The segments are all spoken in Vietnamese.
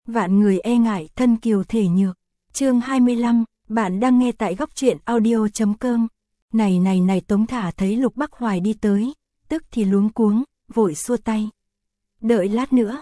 Vạn người e ngại thân kiều thể nhược. Chương 25, bạn đang nghe tại góc truyện audio.com. Này Tống Thả thấy Lục Bắc Hoài đi tới, tức thì luống cuống, vội xua tay. Đợi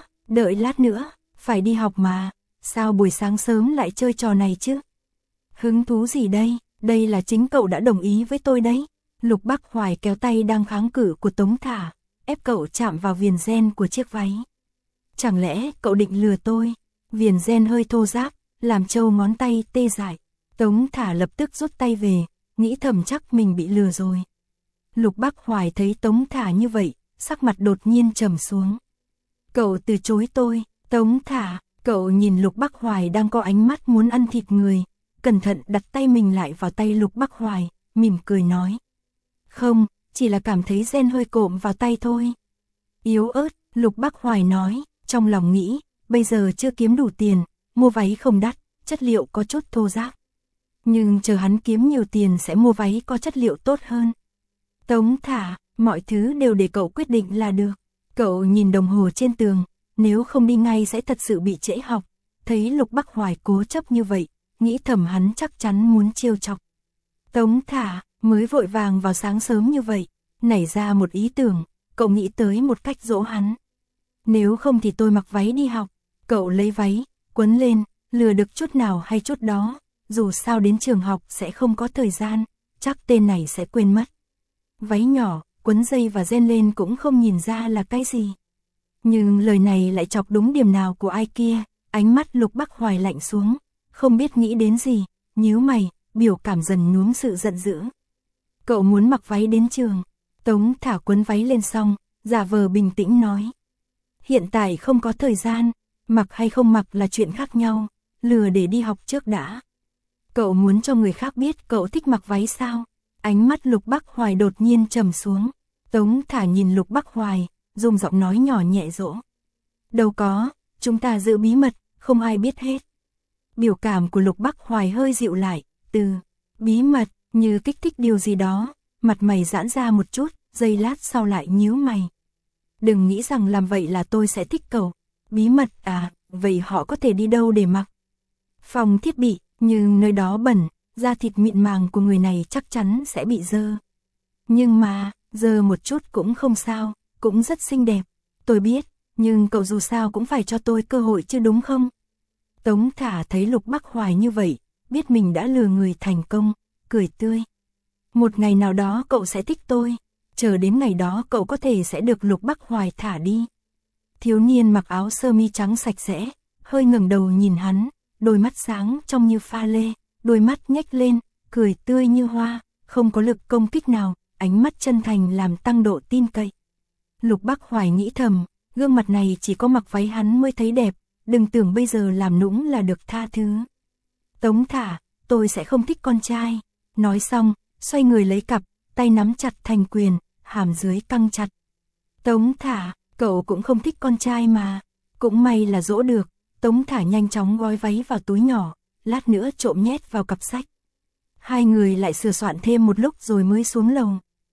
lát nữa, phải đi học mà, sao buổi sáng sớm lại chơi trò này chứ? Hứng thú gì đây là chính cậu đã đồng ý với tôi đấy. Lục Bắc Hoài kéo tay đang kháng cự của Tống Thả, ép cậu chạm vào viền ren của chiếc váy. Chẳng lẽ cậu định lừa tôi? Viền ren hơi thô ráp, làm trâu ngón tay tê dại. Tống Thả lập tức rút tay về, nghĩ thầm chắc mình bị lừa rồi. Lục Bắc Hoài thấy Tống Thả như vậy, sắc mặt đột nhiên trầm xuống. Cậu từ chối tôi. Tống Thả, cậu nhìn Lục Bắc Hoài đang có ánh mắt muốn ăn thịt người, cẩn thận đặt tay mình lại vào tay Lục Bắc Hoài, mỉm cười nói. Không, chỉ là cảm thấy ren hơi cộm vào tay thôi. Yếu ớt, Lục Bắc Hoài nói, trong lòng nghĩ, bây giờ chưa kiếm đủ tiền, mua váy không đắt, chất liệu có chút thô ráp. Nhưng chờ hắn kiếm nhiều tiền sẽ mua váy có chất liệu tốt hơn. Tống Thả, mọi thứ đều để cậu quyết định là được. Cậu nhìn đồng hồ trên tường, nếu không đi ngay sẽ thật sự bị trễ học. Thấy Lục Bắc Hoài cố chấp như vậy, nghĩ thầm hắn chắc chắn muốn trêu chọc. Tống Thả, mới vội vàng vào sáng sớm như vậy, nảy ra một ý tưởng, cậu nghĩ tới một cách dỗ hắn. Nếu không thì tôi mặc váy đi học, cậu lấy váy, quấn lên, lừa được chút nào hay chút đó, dù sao đến trường học sẽ không có thời gian, chắc tên này sẽ quên mất. Váy nhỏ, quấn dây và ren lên cũng không nhìn ra là cái gì. Nhưng lời này lại chọc đúng điểm nào của ai kia, ánh mắt Lục Bắc Hoài lạnh xuống, không biết nghĩ đến gì, nhíu mày, biểu cảm dần nhuốm sự giận dữ. Cậu muốn mặc váy đến trường. Tống Thả quấn váy lên xong, giả vờ bình tĩnh nói. Hiện tại không có thời gian, mặc hay không mặc là chuyện khác nhau, lừa để đi học trước đã. Cậu muốn cho người khác biết cậu thích mặc váy sao? Ánh mắt Lục Bắc Hoài đột nhiên trầm xuống. Tống Thả nhìn Lục Bắc Hoài, dùng giọng nói nhỏ nhẹ dỗ. Đâu có, chúng ta giữ bí mật, không ai biết hết. Biểu cảm của Lục Bắc Hoài hơi dịu lại, từ bí mật như kích thích điều gì đó, mặt mày giãn ra một chút, giây lát sau lại nhíu mày. Đừng nghĩ rằng làm vậy là tôi sẽ thích cậu. Bí mật à, vậy họ có thể đi đâu để mặc? Phòng thiết bị, nhưng nơi đó bẩn, da thịt mịn màng của người này chắc chắn sẽ bị dơ. Nhưng mà, dơ một chút cũng không sao, cũng rất xinh đẹp. Tôi biết, nhưng cậu dù sao cũng phải cho tôi cơ hội chứ đúng không? Tống Thả thấy Lục Bắc Hoài như vậy, biết mình đã lừa người thành công, cười tươi. Một ngày nào đó cậu sẽ thích tôi, chờ đến ngày đó cậu có thể sẽ được Lục Bắc Hoài thả đi. Thiếu niên mặc áo sơ mi trắng sạch sẽ, hơi ngẩng đầu nhìn hắn, đôi mắt sáng trông như pha lê, đôi mắt nhếch lên, cười tươi như hoa, không có lực công kích nào, ánh mắt chân thành làm tăng độ tin cậy. Lục Bắc Hoài nghĩ thầm, gương mặt này chỉ có mặc váy hắn mới thấy đẹp, đừng tưởng bây giờ làm nũng là được tha thứ. Tống Thả, tôi sẽ không thích con trai. Nói xong, xoay người lấy cặp, tay nắm chặt thành quyền, hàm dưới căng chặt. Tống Thả, cậu cũng không thích con trai mà. Cũng may là dỗ được. Tống Thả nhanh chóng gói váy vào túi nhỏ, lát nữa trộm nhét vào cặp sách. Hai người lại sửa soạn thêm một lúc rồi mới xuống lầu.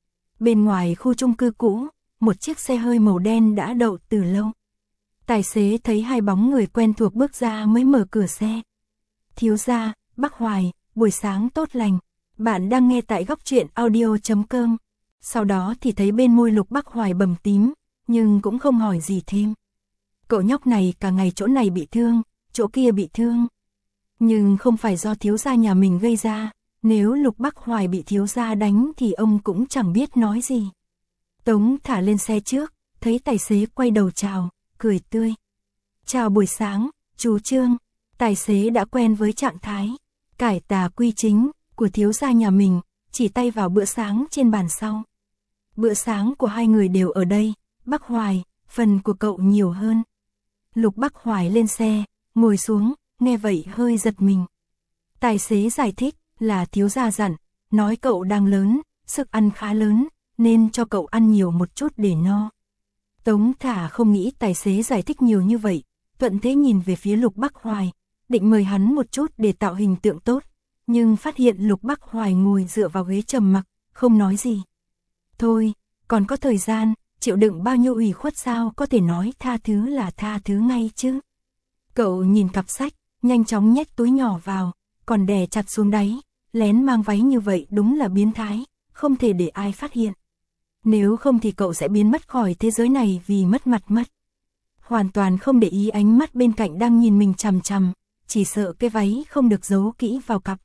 Bên ngoài khu chung cư cũ, một chiếc xe hơi màu đen đã đậu từ lâu. Tài xế thấy hai bóng người quen thuộc bước ra mới mở cửa xe. Thiếu gia, Bắc Hoài, buổi sáng tốt lành. Bạn đang nghe tại góc truyện audio.com. Sau đó thì thấy bên môi Lục Bắc Hoài bầm tím, nhưng cũng không hỏi gì thêm. Cậu nhóc này cả ngày chỗ này bị thương, chỗ kia bị thương. Nhưng không phải do thiếu gia nhà mình gây ra, nếu Lục Bắc Hoài bị thiếu gia đánh thì ông cũng chẳng biết nói gì. Tống Thả lên xe trước, thấy tài xế quay đầu chào, cười tươi. Chào buổi sáng, chú Trương. Tài xế đã quen với trạng thái cải tà quy chính của thiếu gia nhà mình, chỉ tay vào bữa sáng trên bàn sau. Bữa sáng của hai người đều ở đây, Bắc Hoài, phần của cậu nhiều hơn. Lục Bắc Hoài lên xe, ngồi xuống, nghe vậy hơi giật mình. Tài xế giải thích là thiếu gia dặn, nói cậu đang lớn, sức ăn khá lớn, nên cho cậu ăn nhiều một chút để no. Tống Thả không nghĩ tài xế giải thích nhiều như vậy, thuận thế nhìn về phía Lục Bắc Hoài, định mời hắn một chút để tạo hình tượng tốt, nhưng phát hiện Lục Bắc Hoài ngồi dựa vào ghế trầm mặc, không nói gì. Thôi, còn có thời gian, chịu đựng bao nhiêu ủy khuất sao có thể nói tha thứ là tha thứ ngay chứ. Cậu nhìn cặp sách, nhanh chóng nhét túi nhỏ vào, còn đè chặt xuống đáy, lén mang váy như vậy đúng là biến thái, không thể để ai phát hiện. Nếu không thì cậu sẽ biến mất khỏi thế giới này vì mất mặt mất. Hoàn toàn không để ý ánh mắt bên cạnh đang nhìn mình chằm chằm, chỉ sợ cái váy không được giấu kỹ vào cặp.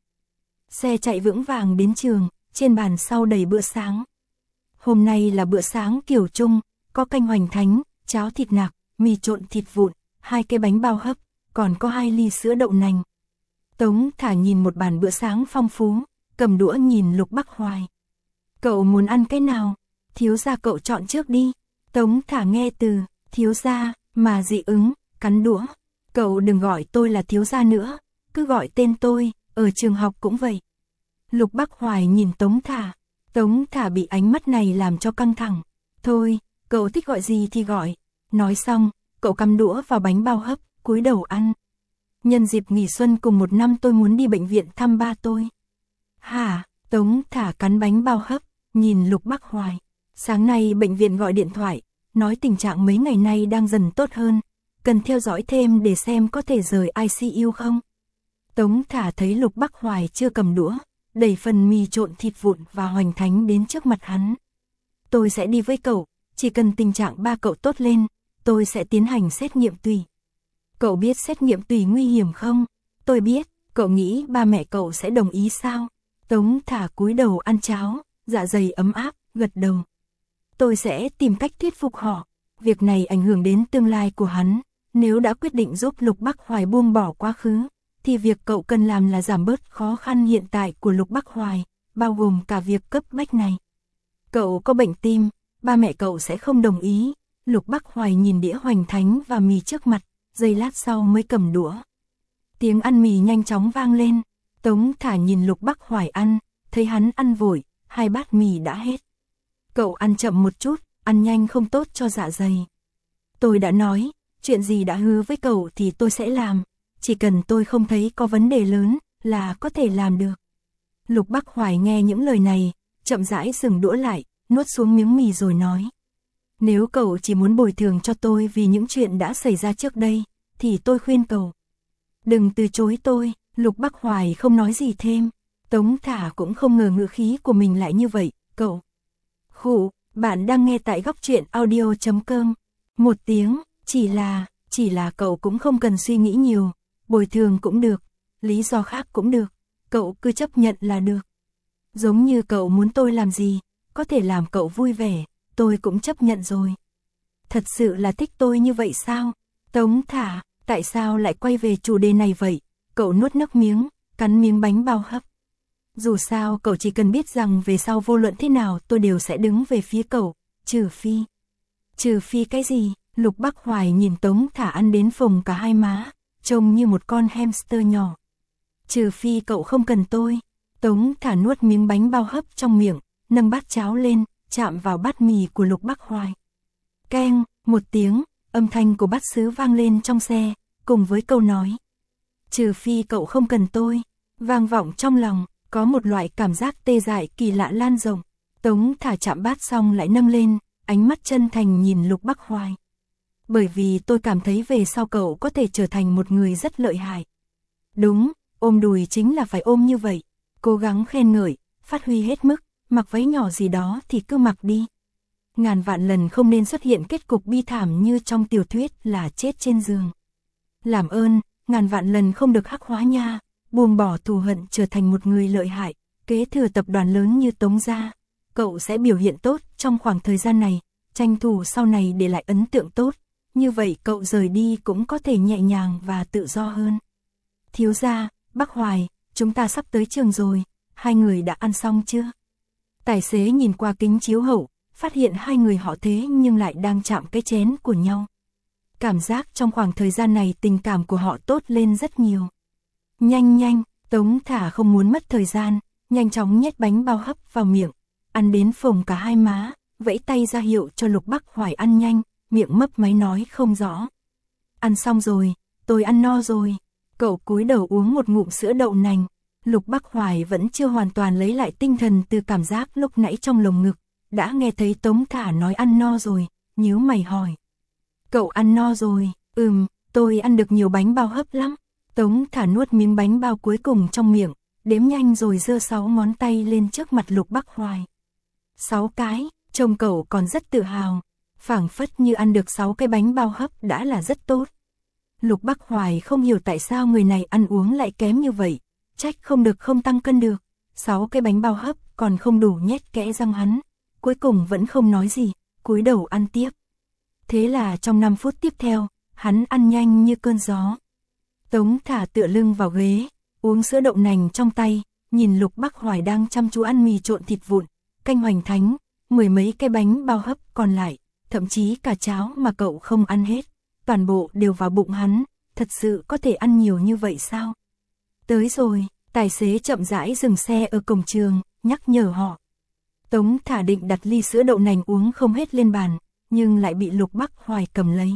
Xe chạy vững vàng đến trường, trên bàn sau đầy bữa sáng. Hôm nay là bữa sáng kiểu Trung, có canh hoành thánh, cháo thịt nạc, mì trộn thịt vụn, 2 cái bánh bao hấp, còn có 2 ly sữa đậu nành. Tống Thả nhìn một bàn bữa sáng phong phú, cầm đũa nhìn Lục Bắc Hoài. Cậu muốn ăn cái nào? Thiếu gia cậu chọn trước đi. Tống Thả nghe từ thiếu gia mà dị ứng, cắn đũa. Cậu đừng gọi tôi là thiếu gia nữa, cứ gọi tên tôi, ở trường học cũng vậy. Lục Bắc Hoài nhìn Tống Thả. Tống Thả bị ánh mắt này làm cho căng thẳng. Thôi, cậu thích gọi gì thì gọi. Nói xong, cậu cắm đũa vào bánh bao hấp, cúi đầu ăn. Nhân dịp nghỉ xuân cùng 1 năm tôi muốn đi bệnh viện thăm ba tôi. Hả? Tống Thả cắn bánh bao hấp, nhìn Lục Bắc Hoài. Sáng nay bệnh viện gọi điện thoại, nói tình trạng mấy ngày nay đang dần tốt hơn, cần theo dõi thêm để xem có thể rời ICU không. Tống Thả thấy Lục Bắc Hoài chưa cầm đũa, đẩy phần mì trộn thịt vụn và hoành thánh đến trước mặt hắn. Tôi sẽ đi với cậu, chỉ cần tình trạng ba cậu tốt lên, tôi sẽ tiến hành xét nghiệm tùy. Cậu biết xét nghiệm tùy nguy hiểm không? Tôi biết, cậu nghĩ ba mẹ cậu sẽ đồng ý sao? Tống Thả cúi đầu ăn cháo, dạ dày ấm áp, gật đầu. Tôi sẽ tìm cách thuyết phục họ, việc này ảnh hưởng đến tương lai của hắn, nếu đã quyết định giúp Lục Bắc Hoài buông bỏ quá khứ, thì việc cậu cần làm là giảm bớt khó khăn hiện tại của Lục Bắc Hoài, bao gồm cả việc cấp bách này. Cậu có bệnh tim, ba mẹ cậu sẽ không đồng ý. Lục Bắc Hoài nhìn đĩa hoành thánh và mì trước mặt, giây lát sau mới cầm đũa. Tiếng ăn mì nhanh chóng vang lên, Tống Thả nhìn Lục Bắc Hoài ăn, thấy hắn ăn vội, 2 bát mì đã hết. Cậu ăn chậm một chút, ăn nhanh không tốt cho dạ dày. Tôi đã nói, chuyện gì đã hứa với cậu thì tôi sẽ làm, chỉ cần tôi không thấy có vấn đề lớn là có thể làm được. Lục Bắc Hoài nghe những lời này, chậm rãi dừng đũa lại, nuốt xuống miếng mì rồi nói. Nếu cậu chỉ muốn bồi thường cho tôi vì những chuyện đã xảy ra trước đây, thì tôi khuyên cậu đừng từ chối tôi. Lục Bắc Hoài không nói gì thêm. Tống Thả cũng không ngờ ngữ khí của mình lại như vậy. Cậu khụ, bạn đang nghe tại góc truyện audio.com. Một tiếng, chỉ là cậu cũng không cần suy nghĩ nhiều, bồi thường cũng được, lý do khác cũng được, cậu cứ chấp nhận là được. Giống như cậu muốn tôi làm gì, có thể làm cậu vui vẻ, tôi cũng chấp nhận rồi. Thật sự là thích tôi như vậy sao? Tống Thả, tại sao lại quay về chủ đề này vậy? Cậu nuốt nước miếng, cắn miếng bánh bao hấp. Dù sao cậu chỉ cần biết rằng về sau vô luận thế nào tôi đều sẽ đứng về phía cậu, trừ phi. Trừ phi cái gì? Lục Bắc Hoài nhìn Tống Thả ăn đến phồng cả hai má, trông như một con hamster nhỏ. Trừ phi cậu không cần tôi. Tống Thả nuốt miếng bánh bao hấp trong miệng, nâng bát cháo lên, chạm vào bát mì của Lục Bắc Hoài. Keng, một tiếng, âm thanh của bát sứ vang lên trong xe, cùng với câu nói. Trừ phi cậu không cần tôi, vang vọng trong lòng, có một loại cảm giác tê dại kỳ lạ lan rộng. Tống Thả chạm bát xong lại nâng lên, ánh mắt chân thành nhìn Lục Bắc Hoài. Bởi vì tôi cảm thấy về sau cậu có thể trở thành một người rất lợi hại. Đúng, ôm đùi chính là phải ôm như vậy, cố gắng khen ngợi, phát huy hết mức, mặc váy nhỏ gì đó thì cứ mặc đi. Ngàn vạn lần không nên xuất hiện kết cục bi thảm như trong tiểu thuyết là chết trên giường. Làm ơn, ngàn vạn lần không được hắc hóa nha, buông bỏ thù hận trở thành một người lợi hại, kế thừa tập đoàn lớn như Tống gia. Cậu sẽ biểu hiện tốt trong khoảng thời gian này, tranh thủ sau này để lại ấn tượng tốt, như vậy cậu rời đi cũng có thể nhẹ nhàng và tự do hơn. Thiếu gia, Bắc Hoài, chúng ta sắp tới trường rồi, hai người đã ăn xong chưa? Tài xế nhìn qua kính chiếu hậu, phát hiện hai người họ thế nhưng lại đang chạm cái chén của nhau. Cảm giác trong khoảng thời gian này tình cảm của họ tốt lên rất nhiều. Nhanh, Tống Thả không muốn mất thời gian, nhanh chóng nhét bánh bao hấp vào miệng, ăn đến phồng cả hai má, vẫy tay ra hiệu cho Lục Bắc Hoài ăn nhanh, miệng mấp máy nói không rõ. Ăn xong rồi, tôi ăn no rồi. Cậu cúi đầu uống một ngụm sữa đậu nành. Lục Bắc Hoài vẫn chưa hoàn toàn lấy lại tinh thần từ cảm giác lúc nãy trong lồng ngực, đã nghe thấy Tống Thả nói ăn no rồi, nhíu mày hỏi. Cậu ăn no rồi? tôi ăn được nhiều bánh bao hấp lắm. Tống Thả nuốt miếng bánh bao cuối cùng trong miệng, đếm nhanh rồi giơ 6 ngón tay lên trước mặt Lục Bắc Hoài. 6 cái, trông cậu còn rất tự hào, phảng phất như ăn được 6 cái bánh bao hấp đã là rất tốt. Lục Bắc Hoài không hiểu tại sao người này ăn uống lại kém như vậy, trách không được không tăng cân được, 6 cái bánh bao hấp còn không đủ nhét kẽ răng hắn, cuối cùng vẫn không nói gì, cúi đầu ăn tiếp. Thế là trong 5 phút tiếp theo, hắn ăn nhanh như cơn gió. Tống Thả tựa lưng vào ghế, uống sữa đậu nành trong tay, nhìn Lục Bắc Hoài đang chăm chú ăn mì trộn thịt vụn, canh hoành thánh, 10 mấy cái bánh bao hấp còn lại, thậm chí cả cháo mà cậu không ăn hết, toàn bộ đều vào bụng hắn, thật sự có thể ăn nhiều như vậy sao? Tới rồi, tài xế chậm rãi dừng xe ở cổng trường, nhắc nhở họ. Tống Thả định đặt ly sữa đậu nành uống không hết lên bàn, nhưng lại bị Lục Bắc Hoài cầm lấy.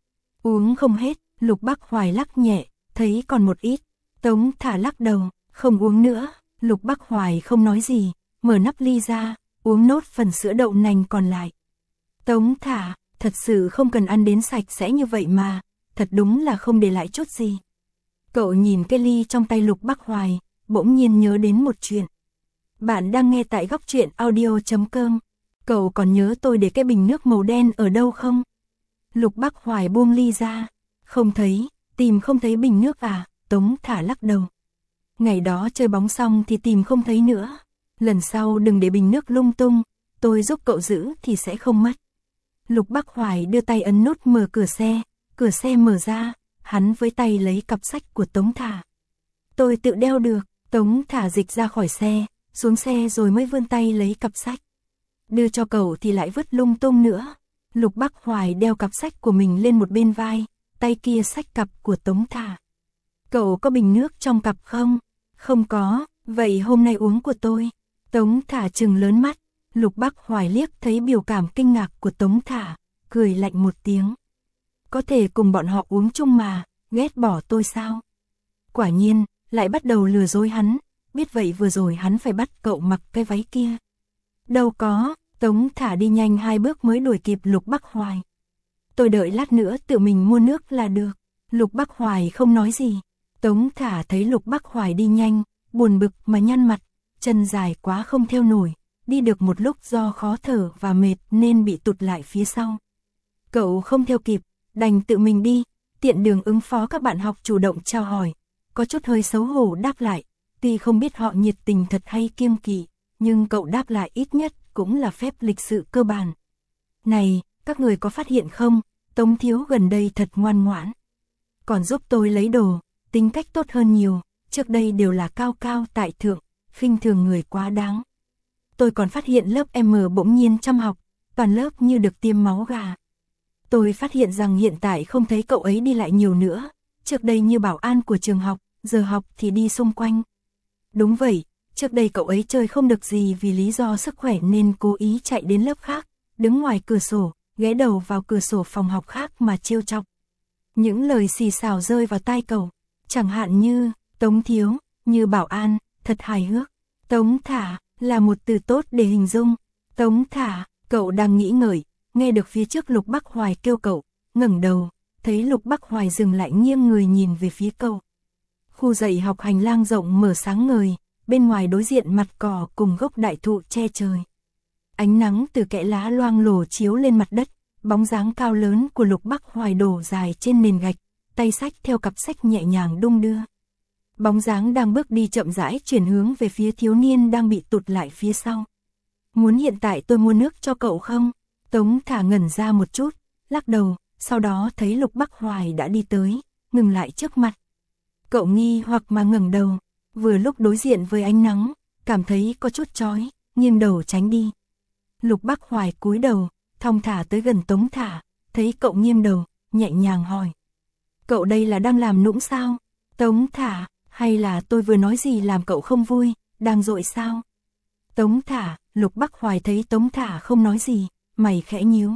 Uống không hết, Lục Bắc Hoài lắc nhẹ, thấy còn một ít. Tống Thả lắc đầu, không uống nữa. Lục Bắc Hoài không nói gì, mở nắp ly ra, uống nốt phần sữa đậu nành còn lại. Tống Thả, thật sự không cần ăn đến sạch sẽ như vậy mà, thật đúng là không để lại chút gì. Cậu nhìn cái ly trong tay Lục Bắc Hoài, bỗng nhiên nhớ đến một chuyện. Bạn đang nghe tại Góc Truyện Audio.com. Cậu còn nhớ tôi để cái bình nước màu đen ở đâu không? Lục Bắc Hoài buông ly ra. Không thấy, tìm không thấy bình nước à? Tống Thả lắc đầu. Ngày đó chơi bóng xong thì tìm không thấy nữa. Lần sau đừng để bình nước lung tung, tôi giúp cậu giữ thì sẽ không mất. Lục Bắc Hoài đưa tay ấn nút mở cửa xe mở ra, hắn với tay lấy cặp sách của Tống Thả. Tôi tự đeo được. Tống Thả dịch ra khỏi xe, xuống xe rồi mới vươn tay lấy cặp sách. Đưa cho cậu thì lại vứt lung tung nữa. Lục Bắc Hoài đeo cặp sách của mình lên một bên vai, tay kia xách cặp của Tống Thả. Cậu có bình nước trong cặp không? Không có, vậy hôm nay uống của tôi. Tống Thả trừng lớn mắt, Lục Bắc Hoài liếc thấy biểu cảm kinh ngạc của Tống Thả, cười lạnh một tiếng. Có thể cùng bọn họ uống chung mà, ghét bỏ tôi sao? Quả nhiên, lại bắt đầu lừa dối hắn, biết vậy vừa rồi hắn phải bắt cậu mặc cái váy kia. Đâu có, Tống Thả đi nhanh 2 bước mới đuổi kịp Lục Bắc Hoài. Tôi đợi lát nữa tự mình mua nước là được. Lục Bắc Hoài không nói gì. Tống Thả thấy Lục Bắc Hoài đi nhanh, buồn bực mà nhăn mặt, chân dài quá không theo nổi, đi được một lúc do khó thở và mệt nên bị tụt lại phía sau. Cậu không theo kịp, đành tự mình đi, tiện đường ứng phó các bạn học chủ động chào hỏi, có chút hơi xấu hổ đáp lại, tuy không biết họ nhiệt tình thật hay kiêng kỵ, nhưng cậu đáp lại ít nhất cũng là phép lịch sự cơ bản. Này, các người có phát hiện không, Tống thiếu gần đây thật ngoan ngoãn. Còn giúp tôi lấy đồ, tính cách tốt hơn nhiều, trước đây đều là cao cao tại thượng, khinh thường người quá đáng. Tôi còn phát hiện lớp M bỗng nhiên chăm học, toàn lớp như được tiêm máu gà. Tôi phát hiện rằng hiện tại không thấy cậu ấy đi lại nhiều nữa, trước đây như bảo an của trường học, giờ học thì đi xung quanh. Đúng vậy, trước đây cậu ấy chơi không được gì vì lý do sức khỏe nên cố ý chạy đến lớp khác, đứng ngoài cửa sổ, ghé đầu vào cửa sổ phòng học khác mà trêu chọc. Những lời xì xào rơi vào tai cậu, chẳng hạn như, Tống thiếu, như bảo an, thật hài hước. Tống Thả, là một từ tốt để hình dung. Tống Thả, cậu đang nghĩ ngợi, nghe được phía trước Lục Bắc Hoài kêu cậu, ngẩng đầu, thấy Lục Bắc Hoài dừng lại nghiêng người nhìn về phía cậu. Khu dạy học hành lang rộng mở sáng ngời, bên ngoài đối diện mặt cỏ cùng gốc đại thụ che trời. Ánh nắng từ kẽ lá loang lổ chiếu lên mặt đất, bóng dáng cao lớn của Lục Bắc Hoài đổ dài trên nền gạch, tay xách theo cặp sách nhẹ nhàng đung đưa. Bóng dáng đang bước đi chậm rãi chuyển hướng về phía thiếu niên đang bị tụt lại phía sau. Muốn hiện tại tôi mua nước cho cậu không? Tống Thả ngẩn ra một chút, lắc đầu, sau đó thấy Lục Bắc Hoài đã đi tới, ngừng lại trước mặt. Cậu nghi hoặc mà ngẩng đầu, vừa lúc đối diện với ánh nắng, cảm thấy có chút chói, nghiêng đầu tránh đi. Lục Bắc Hoài cúi đầu, thong thả tới gần Tống Thả, thấy cậu nghiêng đầu, nhẹ nhàng hỏi. Cậu đây là đang làm nũng sao? Tống Thả, hay là tôi vừa nói gì làm cậu không vui, đang dội sao? Tống Thả, Lục Bắc Hoài thấy Tống Thả không nói gì, mày khẽ nhíu.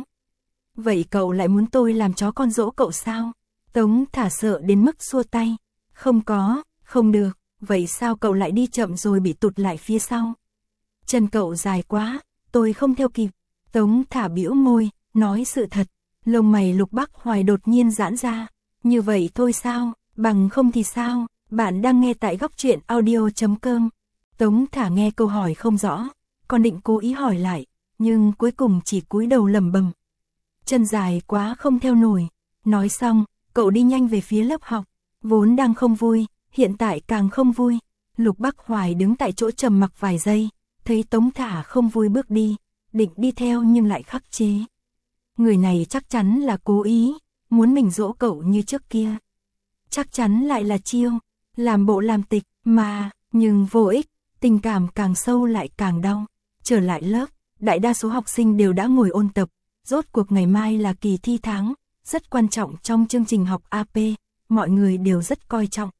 Vậy cậu lại muốn tôi làm chó con dỗ cậu sao? Tống Thả sợ đến mức xua tay. Không có, không được, vậy sao cậu lại đi chậm rồi bị tụt lại phía sau? Chân cậu dài quá, tôi không theo kịp. Tống Thả bĩu môi, nói sự thật. Lông mày Lục Bắc Hoài đột nhiên giãn ra, Như vậy thôi sao, bằng không thì sao? Bạn đang nghe tại góc truyện audio.com. Tống Thả nghe câu hỏi không rõ, còn định cố ý hỏi lại, nhưng cuối cùng chỉ cúi đầu lẩm bẩm. Chân dài quá không theo nổi. Nói xong, cậu đi nhanh về phía lớp học, vốn đang không vui, hiện tại càng không vui. Lục Bắc Hoài đứng tại chỗ trầm mặc vài giây, thấy Tống Thả không vui bước đi, định đi theo nhưng lại khắc chế. Người này chắc chắn là cố ý, muốn mình dỗ cậu như trước kia. Chắc chắn lại là chiêu, làm bộ làm tịch, nhưng vô ích, tình cảm càng sâu lại càng đau. Trở lại lớp, đại đa số học sinh đều đã ngồi ôn tập, rốt cuộc ngày mai là kỳ thi tháng, rất quan trọng trong chương trình học AP, mọi người đều rất coi trọng.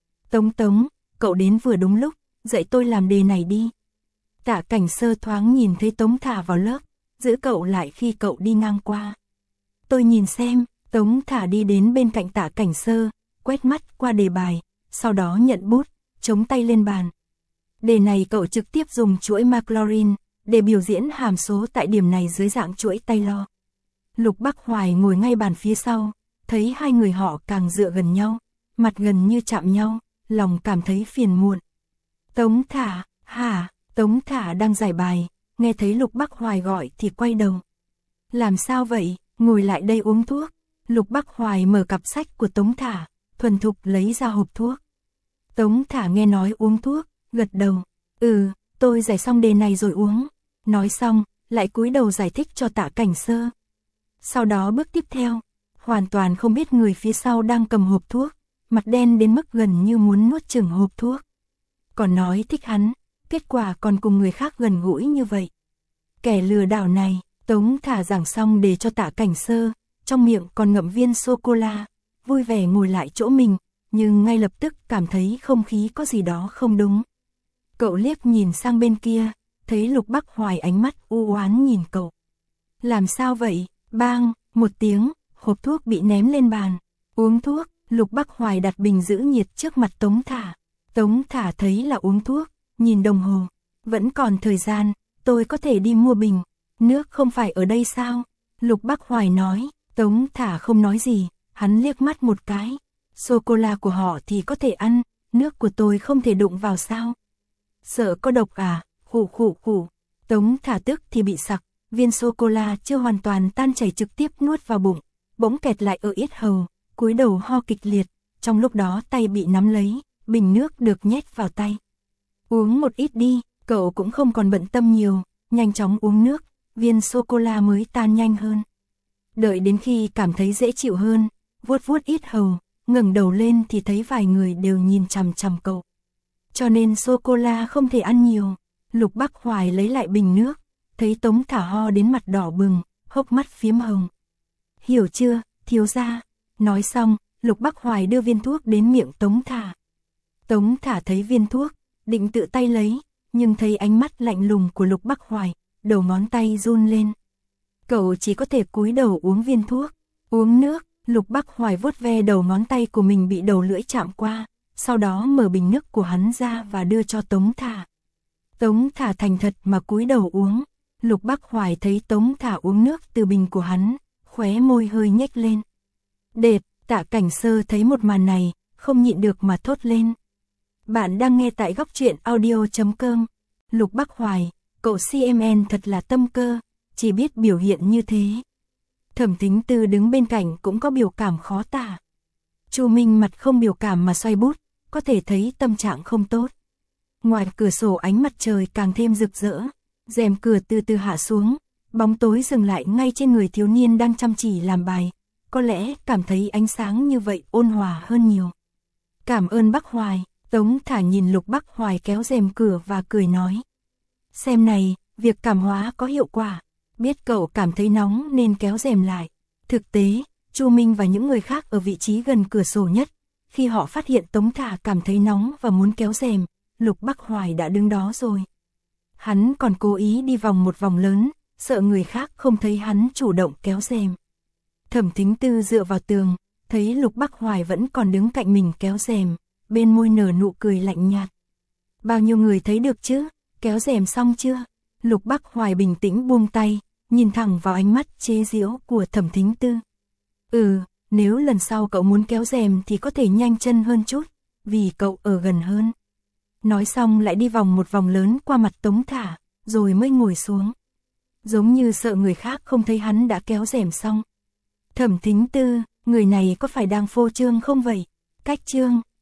Tống, cậu đến vừa đúng lúc, dạy tôi làm đề này đi. Tạ Cảnh Sơ thoáng nhìn thấy Tống Thả vào lớp, giữ cậu lại khi cậu đi ngang qua. Tôi nhìn xem, Tống Thả đi đến bên cạnh Tạ Cảnh Sơ, quét mắt qua đề bài, sau đó nhận bút, chống tay lên bàn. Đề này cậu trực tiếp dùng chuỗi Maclaurin để biểu diễn hàm số tại điểm này dưới dạng chuỗi Taylor. Lục Bắc Hoài ngồi ngay bàn phía sau, thấy hai người họ càng dựa gần nhau, mặt gần như chạm nhau, lòng cảm thấy phiền muộn. Tống Thả, hả? Tống Thả đang giải bài, nghe thấy Lục Bắc Hoài gọi thì quay đầu. Làm sao vậy? Ngồi lại đây uống thuốc. Lục Bắc Hoài mở cặp sách của Tống Thả, thuần thục lấy ra hộp thuốc. Tống Thả nghe nói uống thuốc, gật đầu. Tôi giải xong đề này rồi uống. Nói xong, lại cúi đầu giải thích cho Tạ Cảnh Sơ. Sau đó bước tiếp theo, hoàn toàn không biết người phía sau đang cầm hộp thuốc, mặt đen đến mức gần như muốn nuốt chửng hộp thuốc. Còn nói thích hắn, kết quả còn cùng người khác gần gũi như vậy. Kẻ lừa đảo này. Tống Thả giảng xong để cho Tạ Cảnh Sơ, trong miệng còn ngậm viên sô-cô-la, vui vẻ ngồi lại chỗ mình, nhưng ngay lập tức cảm thấy không khí có gì đó không đúng. Cậu liếc nhìn sang bên kia, thấy Lục Bắc Hoài ánh mắt u oán nhìn cậu. Làm sao vậy? Bang, một tiếng, hộp thuốc bị ném lên bàn. Uống thuốc, Lục Bắc Hoài đặt bình giữ nhiệt trước mặt Tống Thả. Tống Thả thấy là uống thuốc, nhìn đồng hồ. Vẫn còn thời gian, tôi có thể đi mua bình. Nước không phải ở đây sao? Lục Bắc Hoài nói. Tống Thả không nói gì, hắn liếc mắt một cái. Sô-cô-la của họ thì có thể ăn, nước của tôi không thể đụng vào sao? Sợ có độc à? Khủ. Tống Thả tức thì bị sặc, viên sô-cô-la chưa hoàn toàn tan chảy trực tiếp nuốt vào bụng, bỗng kẹt lại ở yết hầu, cúi đầu ho kịch liệt, trong lúc đó tay bị nắm lấy, bình nước được nhét vào tay. Uống một ít đi, cậu cũng không còn bận tâm nhiều, nhanh chóng uống nước, viên sô-cô-la mới tan nhanh hơn. Đợi đến khi cảm thấy dễ chịu hơn, vuốt yết hầu, ngẩng đầu lên thì thấy vài người đều nhìn chằm chằm cậu. Cho nên sô-cô-la không thể ăn nhiều. Lục Bắc Hoài lấy lại bình nước, thấy Tống Thả ho đến mặt đỏ bừng, hốc mắt phiếm hồng. Hiểu chưa, thiếu gia? Nói xong, Lục Bắc Hoài đưa viên thuốc đến miệng Tống Thả. Tống Thả thấy viên thuốc, định tự tay lấy, nhưng thấy ánh mắt lạnh lùng của Lục Bắc Hoài, đầu ngón tay run lên. Cậu chỉ có thể cúi đầu uống viên thuốc. Uống nước, Lục Bắc Hoài vuốt ve đầu ngón tay của mình bị đầu lưỡi chạm qua, sau đó mở bình nước của hắn ra và đưa cho Tống Thả. Tống Thả thành thật mà cúi đầu uống. Lục Bắc Hoài thấy Tống Thả uống nước từ bình của hắn, khóe môi hơi nhếch lên. Đệt, Tạ Cảnh Sơ thấy một màn này, không nhịn được mà thốt lên. Bạn đang nghe tại góc truyện audio.com. Lục Bắc Hoài, cậu CMN thật là tâm cơ, chỉ biết biểu hiện như thế. Thẩm Thính Tư đứng bên cạnh cũng có biểu cảm khó tả. Chu Minh mặt không biểu cảm mà xoay bút, có thể thấy tâm trạng không tốt. Ngoài cửa sổ ánh mặt trời càng thêm rực rỡ, rèm cửa từ từ hạ xuống, bóng tối dừng lại ngay trên người thiếu niên đang chăm chỉ làm bài, có lẽ cảm thấy ánh sáng như vậy ôn hòa hơn nhiều. Cảm ơn Bắc Hoài. Tống Thả nhìn Lục Bắc Hoài kéo rèm cửa và cười nói. Xem này, việc cảm hóa có hiệu quả, biết cậu cảm thấy nóng nên kéo rèm lại. Thực tế, Chu Minh và những người khác ở vị trí gần cửa sổ nhất, khi họ phát hiện Tống Thả cảm thấy nóng và muốn kéo rèm, Lục Bắc Hoài đã đứng đó rồi. Hắn còn cố ý đi vòng một vòng lớn, sợ người khác không thấy hắn chủ động kéo rèm. Thẩm Thính Tư dựa vào tường, thấy Lục Bắc Hoài vẫn còn đứng cạnh mình kéo rèm, bên môi nở nụ cười lạnh nhạt. Bao nhiêu người thấy được chứ, kéo rèm xong chưa? Lục Bắc Hoài bình tĩnh buông tay, nhìn thẳng vào ánh mắt chế giễu của Thẩm Thính Tư. Nếu lần sau cậu muốn kéo rèm thì có thể nhanh chân hơn chút, vì cậu ở gần hơn. Nói xong lại đi vòng một vòng lớn qua mặt Tống Thả, rồi mới ngồi xuống. Giống như sợ người khác không thấy hắn đã kéo rèm xong. Thẩm Thính Tư, người này có phải đang phô trương không vậy? Cách trương,